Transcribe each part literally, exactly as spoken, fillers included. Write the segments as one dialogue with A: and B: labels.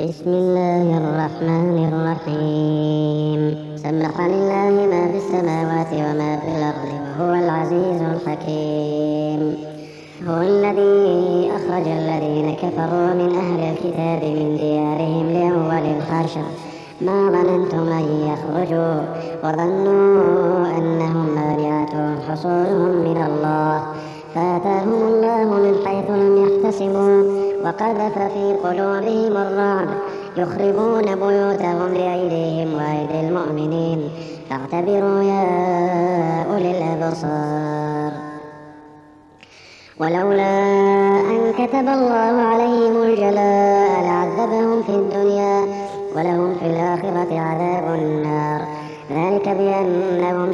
A: بسم الله الرحمن الرحيم. سبح لله ما في السماوات وما في الأرض وهو العزيز الحكيم. هو الذي أخرج الذين كفروا من أهل الكتاب من ديارهم لأول الحشر ما ظننتم أن يخرجوا وظنوا أنهم مانعتهم حصولهم من الله فآتاهم الله من حيث لم يحتسبوا وقذف في قلوبهم الرعب يخربون بيوتهم بأيديهم وأيدي المؤمنين فاعتبروا يا أولي الأبصار. ولولا أن كتب الله عليهم الجلاء لعذبهم في الدنيا ولهم في الآخرة عذاب النار ذلك بأنهم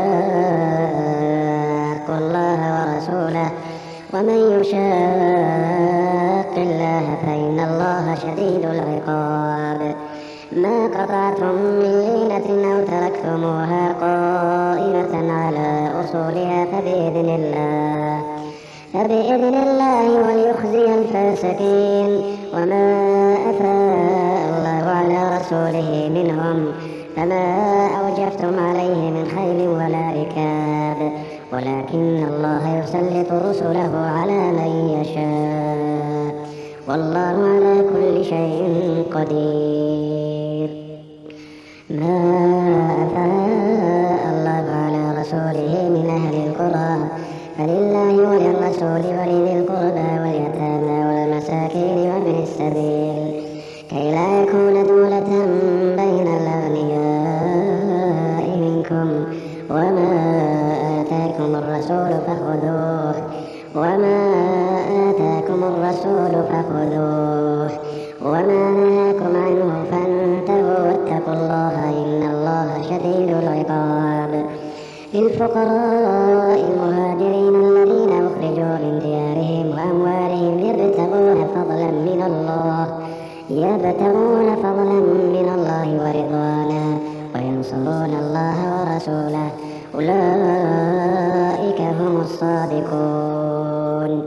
A: شاقوا الله ورسوله ومن يشاق الله فإن الله شديد العقاب. ما قطعتم من لينة أو تركتموها قائمة على أصولها فبإذن الله فبإذن الله وليخزي الفاسقين. وما أفاء الله على رسوله منهم فما أوجفتم عليه من خيل ولا ركاب ولكن الله يسلط رسله على من يشاء والله على كل شيء قدير. ما أفاء الله على رسوله من أهل القرى فلله وللرسول ولذي القربى واليتامى والمساكين وابن السبيل كي لا يكون دولة بين الأغنياء منكم. وما آتاكم الرسول فخذوه وما آتاكم الرسول فخذوه وما نهاكم عنه فانتهوا واتقوا الله إن الله شديد العقاب. للفقراء المهاجرين الذين أخرجوا من ديارهم وأموالهم يبتغون فضلا من الله يبتغون فضلا من الله ورضوانا وينصرون الله ورسوله أولئك هم الصادقون.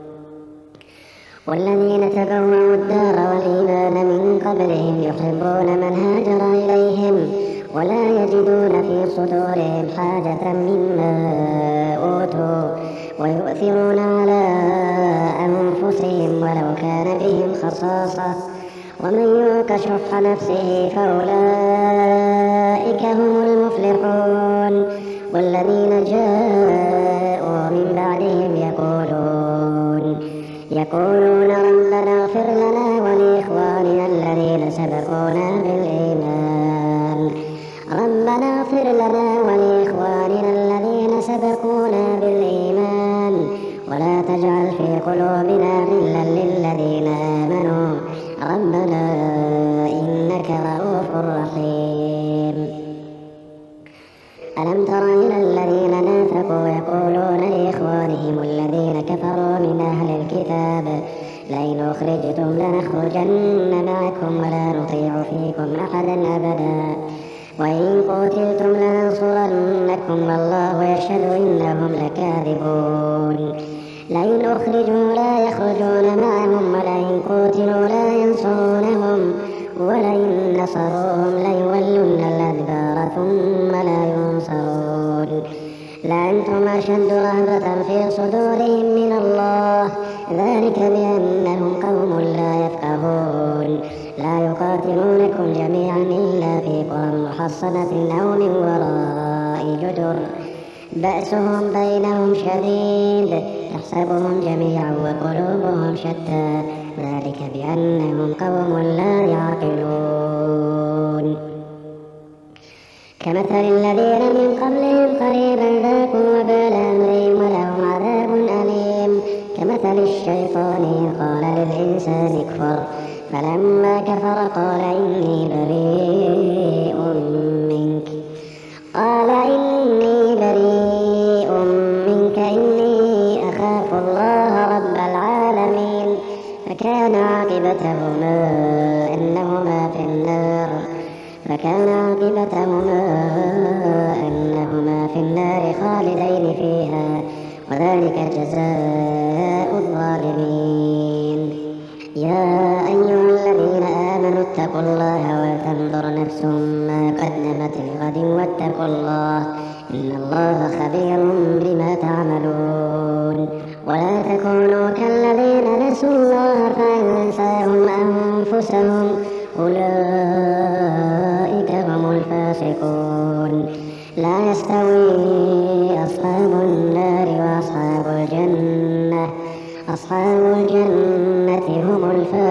A: والذين تبوأوا الدار والإيمان من قبلهم يحبون من هاجر إليهم ولا يجدون في صدورهم حاجة مما أوتوا ويؤثرون على أنفسهم ولو كان بهم خصاصة ومن يوق شح نفسه فأولئك هم المفلحون. والذين جاءوا من بعدهم يقولون يقولون ربنا اغفر لنا ولإخواننا الذين سبقونا بالإيمان ربنا اغفر لنا ولإخواننا الذين سبقونا بالإيمان ولا تجعل في قلوبنا غلا للذين آمنوا ربنا إنك رؤوف رحيم. ألم تر إلى الذين نافقوا يقولون لإخوانهم الذين كفروا من أهل الكتاب لئن أخرجتم لنخرجن معكم ولا نطيع فيكم أحدا أبدا وإن قتلتم لننصرنكم والله يشهد إنهم لكاذبون. لئن أخرجوا لا يخرجون معهم ولئن قتلوا لا ينصرونهم ولئن نصروهم ليولون الأدبار ثم لا ينصرون. لأنتم أشد رهبة في صدورهم من الله ذلك بأنهم قوم لا يفقهون. لا يقاتلونكم جميعا إلا في قرى محصنة أو من وراء جدر بأسهم بينهم شديد تحسبهم جميعا وقلوبهم شتى ذلك بأنهم قوم لا يعقلون. كمثل الذين من قبلهم قريبا ذاقوا وبال أمرهم ولهم عذاب أليم. كمثل الشيطان قال للإنسان اكفر فلما كفر قال إني بريء منك قال إني بريء منك إني أخاف الله رب العالمين. فكان عاقبتهما أنهما في النار فكان عاقبتهما أنهما في النار خالدين فيها وذلك جزاء الظالمين. يا أيها الذين آمنوا واتقوا الله ولتنظر نفس ما قدمت لغد واتقوا الله إن الله خبير بما تعملون. ولا تكونوا كالذين نسوا الله فأنساهم أنفسهم أولئك هم الفاسقون. لا يستوي أصحاب النار وأصحاب الجنة أصحاب الجنة هم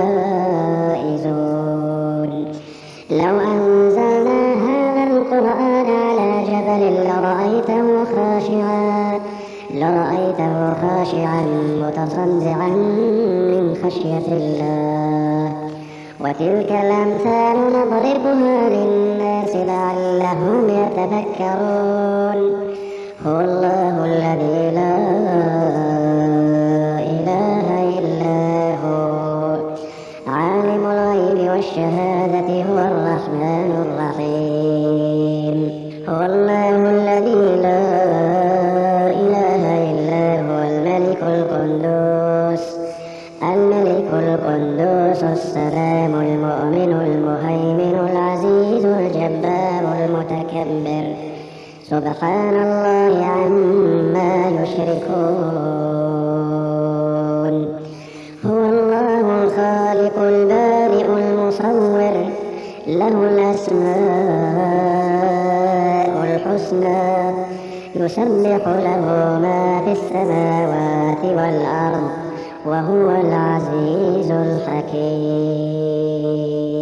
A: الفائزون. لو أنزلنا هذا القرآن على جبل لرأيته خاشعا لرأيته خاشعا متصدعا من خشية الله. وتلك الأمثال نضربها للناس لعلهم يتفكرون. هو الله الذي لا إله إلا هو عالم الغيب والشهادة هو الرحمن الرحيم. هو الله الذي لا إله إلا هو الملك القدوس الملك القدوس السلام المؤمن المهيمن العزيز الجبار المتكبر سبحان الله عما يشركون. هو الله الخالق البارئ المصور له الأسماء الحسنى يسبح له ما في السماوات والأرض وهو العزيز الحكيم.